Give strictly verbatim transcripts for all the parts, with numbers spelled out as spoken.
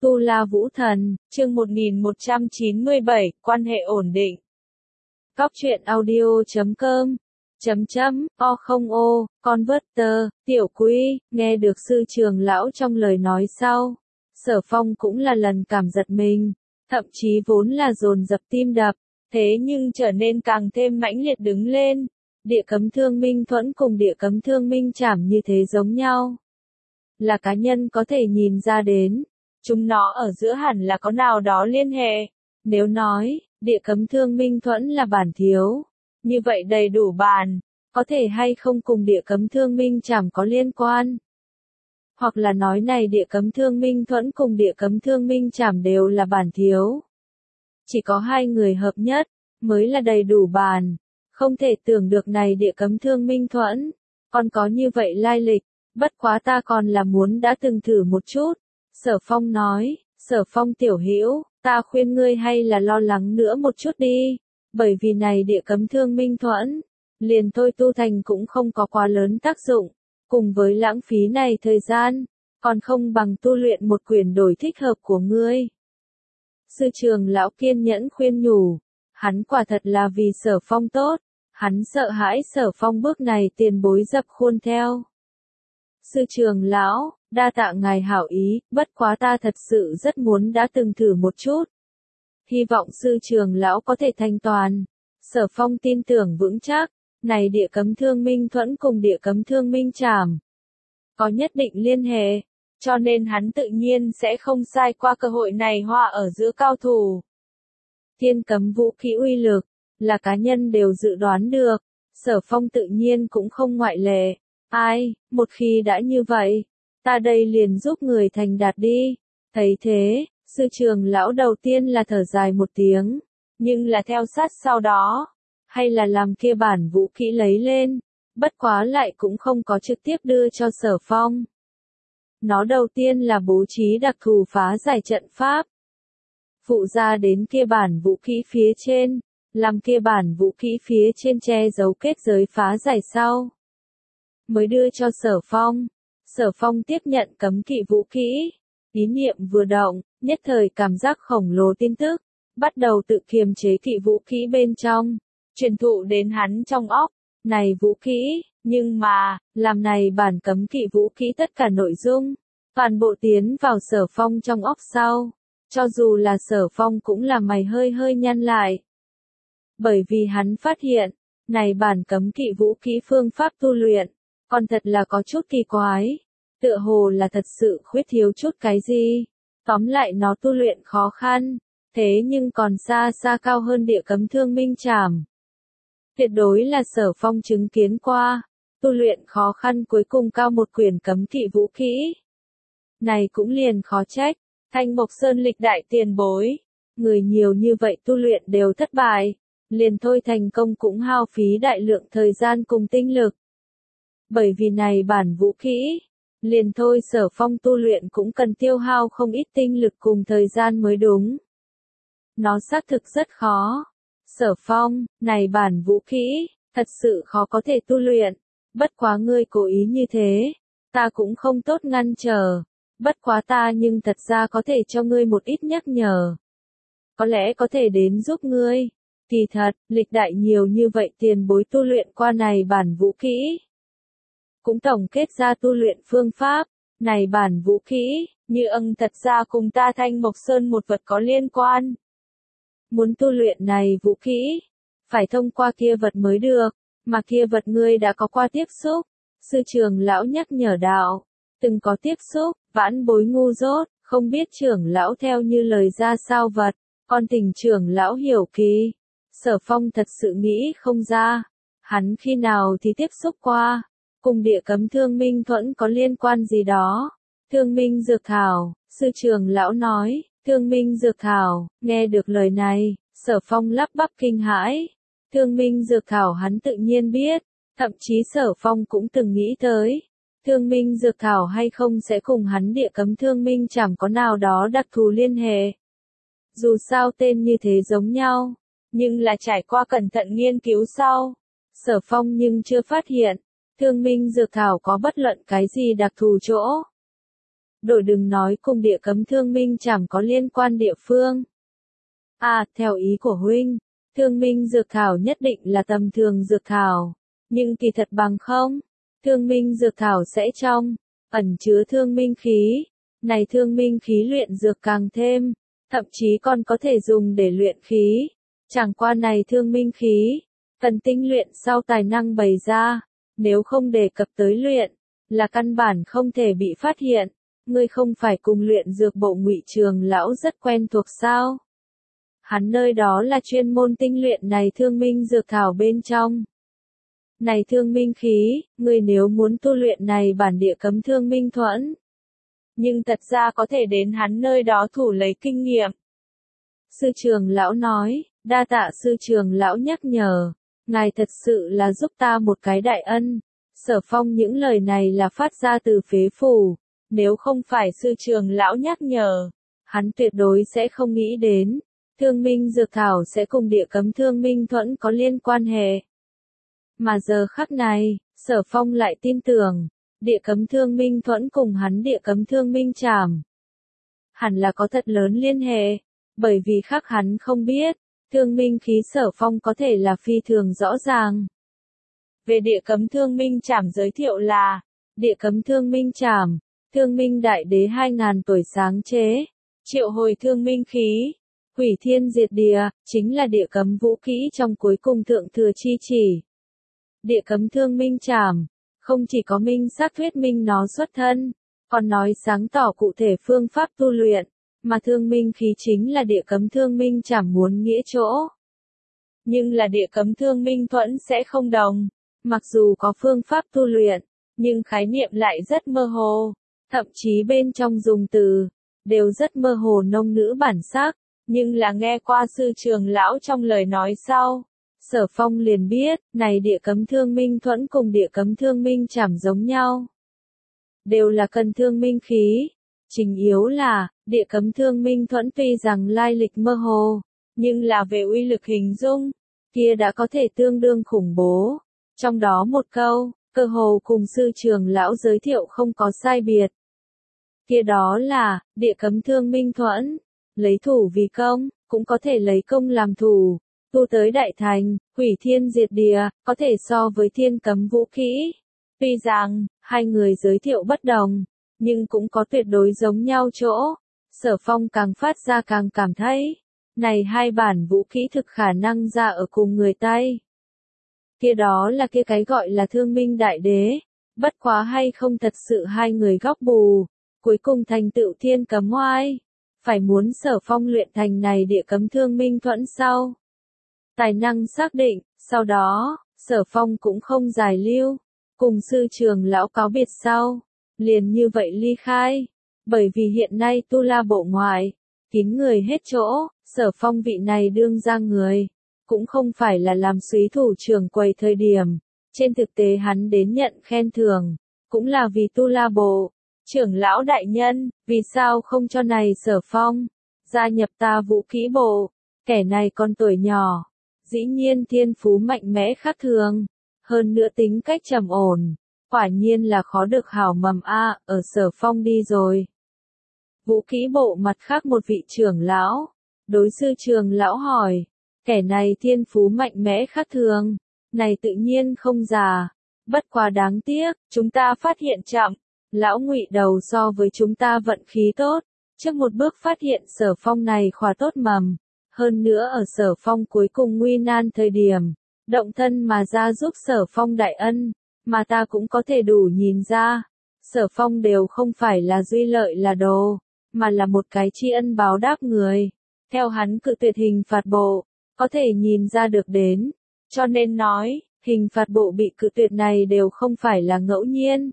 Tu La Vũ Thần, chương một nghìn một trăm chín mươi bảy, quan hệ ổn định. Cóc truyện audio chấm com, chấm chấm, o không ô, Converter, tiểu quý, nghe được sư trường lão trong lời nói sau. Sở Phong cũng là lần cảm giật mình, thậm chí vốn là dồn dập tim đập, thế nhưng trở nên càng thêm mãnh liệt đứng lên. Địa cấm thương minh thuẫn cùng địa cấm thương minh trảm như thế giống nhau. Là cá nhân có thể nhìn ra đến. Chúng nó ở giữa hẳn là có nào đó liên hệ. Nếu nói, địa cấm thương minh thuẫn là bản thiếu. Như vậy đầy đủ bàn, có thể hay không cùng địa cấm thương minh chẳng có liên quan. Hoặc là nói này địa cấm thương minh thuẫn cùng địa cấm thương minh trảm đều là bản thiếu. Chỉ có hai người hợp nhất, mới là đầy đủ bàn. Không thể tưởng được này địa cấm thương minh thuẫn, còn có như vậy lai lịch, bất quá ta còn là muốn đã từng thử một chút. Sở Phong nói, Sở Phong tiểu hữu, ta khuyên ngươi hay là lo lắng nữa một chút đi, bởi vì này địa cấm thương minh thuẫn, liền thôi tu thành cũng không có quá lớn tác dụng, cùng với lãng phí này thời gian, còn không bằng tu luyện một quyển đổi thích hợp của ngươi. Sư trường lão kiên nhẫn khuyên nhủ, hắn quả thật là vì Sở Phong tốt, hắn sợ hãi Sở Phong bước này tiền bối dập khuôn theo. Sư trường lão, đa tạ ngài hảo ý, bất quá ta thật sự rất muốn đã từng thử một chút. Hy vọng sư trường lão có thể thanh toàn. Sở Phong tin tưởng vững chắc, này địa cấm thương minh thuẫn cùng địa cấm thương minh trảm. Có nhất định liên hệ, cho nên hắn tự nhiên sẽ không sai qua cơ hội này hòa ở giữa cao thủ. Thiên cấm vũ khí uy lực, là cá nhân đều dự đoán được, Sở Phong tự nhiên cũng không ngoại lệ. Ai, một khi đã như vậy, ta đây liền giúp người thành đạt đi. Thấy thế, sư trường lão đầu tiên là thở dài một tiếng, nhưng là theo sát sau đó, hay là làm kia bản vũ khí lấy lên, bất quá lại cũng không có trực tiếp đưa cho Sở Phong. Nó đầu tiên là bố trí đặc thù phá giải trận pháp, phụ ra đến kia bản vũ khí phía trên, làm kia bản vũ khí phía trên che giấu kết giới phá giải sau. Mới đưa cho Sở Phong. Sở Phong tiếp nhận cấm kỵ vũ khí. Ý niệm vừa động, nhất thời cảm giác khổng lồ tin tức, bắt đầu tự kiềm chế kỵ vũ khí bên trong, truyền thụ đến hắn trong óc. Này vũ khí, nhưng mà, làm này bản cấm kỵ vũ khí tất cả nội dung, toàn bộ tiến vào Sở Phong trong óc sau. Cho dù là Sở Phong cũng là mày hơi hơi nhăn lại. Bởi vì hắn phát hiện, này bản cấm kỵ vũ khí phương pháp tu luyện, còn thật là có chút kỳ quái, tựa hồ là thật sự khuyết thiếu chút cái gì. Tóm lại nó tu luyện khó khăn, thế nhưng còn xa xa cao hơn địa cấm thương minh trảm. Tuyệt đối là Sở Phong chứng kiến qua, tu luyện khó khăn cuối cùng cao một quyển cấm kỵ vũ khí. Này cũng liền khó trách, Thanh Mộc Sơn lịch đại tiền bối, người nhiều như vậy tu luyện đều thất bại, liền thôi thành công cũng hao phí đại lượng thời gian cùng tinh lực. Bởi vì này bản vũ khí, liền thôi Sở Phong tu luyện cũng cần tiêu hao không ít tinh lực cùng thời gian mới đúng. Nó xác thực rất khó. Sở Phong, này bản vũ khí, thật sự khó có thể tu luyện. Bất quá ngươi cố ý như thế, ta cũng không tốt ngăn trở. Bất quá ta nhưng thật ra có thể cho ngươi một ít nhắc nhở. Có lẽ có thể đến giúp ngươi. Kỳ thật, lịch đại nhiều như vậy tiền bối tu luyện qua này bản vũ khí. Cũng tổng kết ra tu luyện phương pháp, này bản vũ khí, như âng thật ra cùng ta Thanh Mộc Sơn một vật có liên quan. Muốn tu luyện này vũ khí, phải thông qua kia vật mới được, mà kia vật ngươi đã có qua tiếp xúc. Sư trường lão nhắc nhở đạo, từng có tiếp xúc, vãn bối ngu dốt, không biết trưởng lão theo như lời ra sao vật, còn tình trưởng lão hiểu kỳ. Sở Phong thật sự nghĩ không ra, hắn khi nào thì tiếp xúc qua. Cùng địa cấm thương minh thuẫn có liên quan gì đó. Thương minh dược thảo, sư trường lão nói, thương minh dược thảo, nghe được lời này, Sở Phong lắp bắp kinh hãi. Thương minh dược thảo hắn tự nhiên biết, thậm chí Sở Phong cũng từng nghĩ tới. Thương minh dược thảo hay không sẽ cùng hắn địa cấm thương minh chẳng có nào đó đặc thù liên hệ. Dù sao tên như thế giống nhau, nhưng là trải qua cẩn thận nghiên cứu sau. Sở Phong nhưng chưa phát hiện. Thương minh dược thảo có bất luận cái gì đặc thù chỗ. Đổi đừng nói cùng địa cấm thương minh chẳng có liên quan địa phương. À, theo ý của huynh, thương minh dược thảo nhất định là tầm thường dược thảo, nhưng kỳ thật bằng không, thương minh dược thảo sẽ trong, ẩn chứa thương minh khí, này thương minh khí luyện dược càng thêm, thậm chí còn có thể dùng để luyện khí, chẳng qua này thương minh khí, cần tinh luyện sau tài năng bày ra, nếu không đề cập tới luyện, là căn bản không thể bị phát hiện, ngươi không phải cùng luyện dược bộ Ngụy Trường lão rất quen thuộc sao? Hắn nơi đó là chuyên môn tinh luyện này thương minh dược thảo bên trong. Này thương minh khí, ngươi nếu muốn tu luyện này bản địa cấm thương minh thuẫn. Nhưng thật ra có thể đến hắn nơi đó thủ lấy kinh nghiệm. Sư trường lão nói, đa tạ sư trường lão nhắc nhở, ngài thật sự là giúp ta một cái đại ân. Sở Phong những lời này là phát ra từ phế phủ, nếu không phải sư trường lão nhắc nhở, hắn tuyệt đối sẽ không nghĩ đến. Thương minh dược thảo sẽ cùng địa cấm thương minh thuẫn có liên quan hệ. Mà giờ khắc này, Sở Phong lại tin tưởng, địa cấm thương minh thuẫn cùng hắn địa cấm thương minh trảm. Hẳn là có thật lớn liên hệ, bởi vì khác hắn không biết, thương minh khí Sở Phong có thể là phi thường rõ ràng. Về địa cấm thương minh trảm giới thiệu là, địa cấm thương minh trảm, thương minh đại đế hai ngàn tuổi sáng chế, triệu hồi thương minh khí. Hủy thiên diệt địa, chính là địa cấm vũ kỹ trong cuối cùng thượng thừa chi chỉ. Địa cấm thương minh trảm, không chỉ có minh xác thuyết minh nó xuất thân, còn nói sáng tỏ cụ thể phương pháp tu luyện, mà thương minh khí chính là địa cấm thương minh trảm muốn nghĩa chỗ. Nhưng là địa cấm thương minh thuẫn sẽ không đồng, mặc dù có phương pháp tu luyện, nhưng khái niệm lại rất mơ hồ, thậm chí bên trong dùng từ, đều rất mơ hồ nông nữ bản sắc. Nhưng là nghe qua sư trường lão trong lời nói sau, Sở Phong liền biết, này địa cấm thương minh thuẫn cùng địa cấm thương minh trảm giống nhau. Đều là cần thương minh khí. Chính yếu là, địa cấm thương minh thuẫn tuy rằng lai lịch mơ hồ, nhưng là về uy lực hình dung, kia đã có thể tương đương khủng bố. Trong đó một câu, cơ hồ cùng sư trường lão giới thiệu không có sai biệt. Kia đó là, địa cấm thương minh thuẫn. Lấy thủ vì công, cũng có thể lấy công làm thủ, tu tới đại thành, hủy thiên diệt địa, có thể so với thiên cấm vũ kỹ. Tuy rằng, hai người giới thiệu bất đồng, nhưng cũng có tuyệt đối giống nhau chỗ. Sở Phong càng phát ra càng cảm thấy, này hai bản vũ kỹ thực khả năng ra ở cùng người tay. Kia đó là kia cái gọi là thương minh đại đế, bất quá hay không thật sự hai người góc bù, cuối cùng thành tựu thiên cấm oai. Phải muốn Sở Phong luyện thành này địa cấm thương minh thuẫn sau. Tài năng xác định, sau đó, Sở Phong cũng không giải lưu, cùng sư trường lão cáo biệt sau, liền như vậy ly khai, bởi vì hiện nay tu la bộ ngoại, kín người hết chỗ, Sở Phong vị này đương ra người, cũng không phải là làm súy thủ trưởng quầy thời điểm, trên thực tế hắn đến nhận khen thưởng, cũng là vì tu la bộ. Trưởng lão đại nhân, vì sao không cho này Sở Phong gia nhập ta vũ kỹ bộ, kẻ này còn tuổi nhỏ, dĩ nhiên thiên phú mạnh mẽ khác thường, hơn nữa tính cách trầm ổn, quả nhiên là khó được hảo mầm a, ở Sở Phong đi rồi. Vũ kỹ bộ mặt khác một vị trưởng lão, đối sư trường lão hỏi, kẻ này thiên phú mạnh mẽ khác thường, này tự nhiên không già, bất quá đáng tiếc, chúng ta phát hiện chậm. Lão Ngụy đầu so với chúng ta vận khí tốt, trước một bước phát hiện Sở Phong này khóa tốt mầm, hơn nữa ở Sở Phong cuối cùng nguy nan thời điểm, động thân mà ra giúp Sở Phong đại ân, mà ta cũng có thể đủ nhìn ra, Sở Phong đều không phải là duy lợi là đồ, mà là một cái tri ân báo đáp người, theo hắn cự tuyệt hình phạt bộ, có thể nhìn ra được đến, cho nên nói, hình phạt bộ bị cự tuyệt này đều không phải là ngẫu nhiên.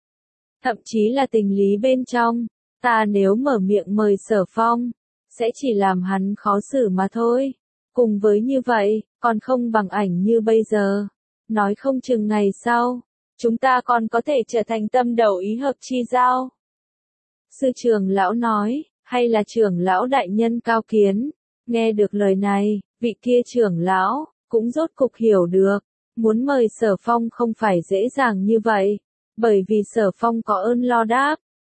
Thậm chí là tình lý bên trong, ta nếu mở miệng mời Sở Phong, sẽ chỉ làm hắn khó xử mà thôi. Cùng với như vậy, còn không bằng ảnh như bây giờ. Nói không chừng ngày sau, chúng ta còn có thể trở thành tâm đầu ý hợp chi giao. Sư trưởng lão nói, hay là trưởng lão đại nhân cao kiến. Nghe được lời này, vị kia trưởng lão, cũng rốt cục hiểu được. Muốn mời Sở Phong không phải dễ dàng như vậy. Bởi vì Sở Phong có ơn lo đáp,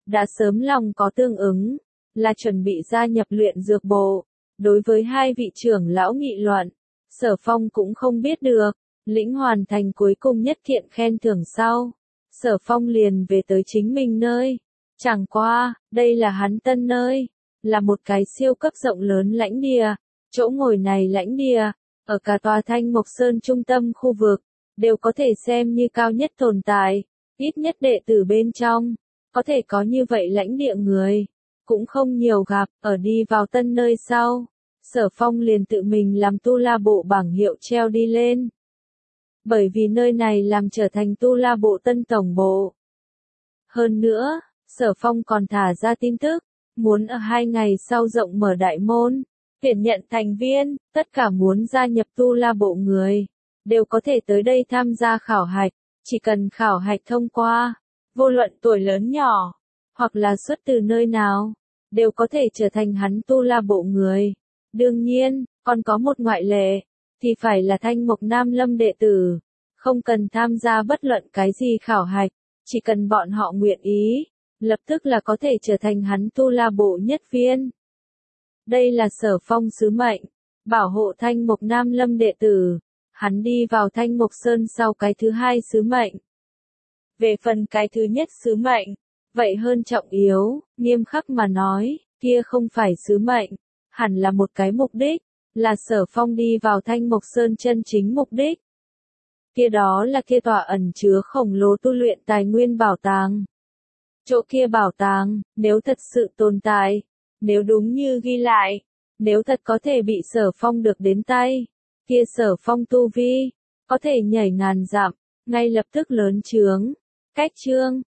đã sớm lòng có tương ứng, là chuẩn bị gia nhập luyện dược bộ. Đối với hai vị trưởng lão nghị luận, Sở Phong cũng không biết được, lĩnh hoàn thành cuối cùng nhất kiện khen thưởng sau. Sở Phong liền về tới chính mình nơi. Chẳng qua, đây là hắn tân nơi, là một cái siêu cấp rộng lớn lãnh địa. Chỗ ngồi này lãnh địa, ở cả tòa Thanh Mộc Sơn trung tâm khu vực, đều có thể xem như cao nhất tồn tại, ít nhất đệ tử bên trong, có thể có như vậy lãnh địa người, cũng không nhiều gặp. Ở đi vào tân nơi sau, Sở Phong liền tự mình làm tu la bộ bảng hiệu treo đi lên. Bởi vì nơi này làm trở thành tu la bộ tân tổng bộ. Hơn nữa, Sở Phong còn thả ra tin tức, muốn ở hai ngày sau rộng mở đại môn, tuyển nhận thành viên, tất cả muốn gia nhập tu la bộ người, đều có thể tới đây tham gia khảo hạch, chỉ cần khảo hạch thông qua, vô luận tuổi lớn nhỏ, hoặc là xuất từ nơi nào, đều có thể trở thành hắn tu la bộ người. Đương nhiên, còn có một ngoại lệ, thì phải là Thanh Mộc Nam Lâm đệ tử, không cần tham gia bất luận cái gì khảo hạch, chỉ cần bọn họ nguyện ý, lập tức là có thể trở thành hắn tu la bộ nhất viên. Đây là Sở Phong sứ mệnh, bảo hộ Thanh Mộc Nam Lâm đệ tử, hắn đi vào Thanh Mộc Sơn sau cái thứ hai sứ mệnh. Về phần cái thứ nhất sứ mệnh, vậy hơn trọng yếu, nghiêm khắc mà nói, kia không phải sứ mệnh, hẳn là một cái mục đích, là Sở Phong đi vào Thanh Mộc Sơn chân chính mục đích. Kia đó là kia tòa ẩn chứa khổng lồ tu luyện tài nguyên bảo tàng. Chỗ kia bảo tàng, nếu thật sự tồn tại, nếu đúng như ghi lại, nếu thật có thể bị Sở Phong được đến tay, kia Sở Phong tu vi, có thể nhảy ngàn dặm, ngay lập tức lớn chướng, cách trương,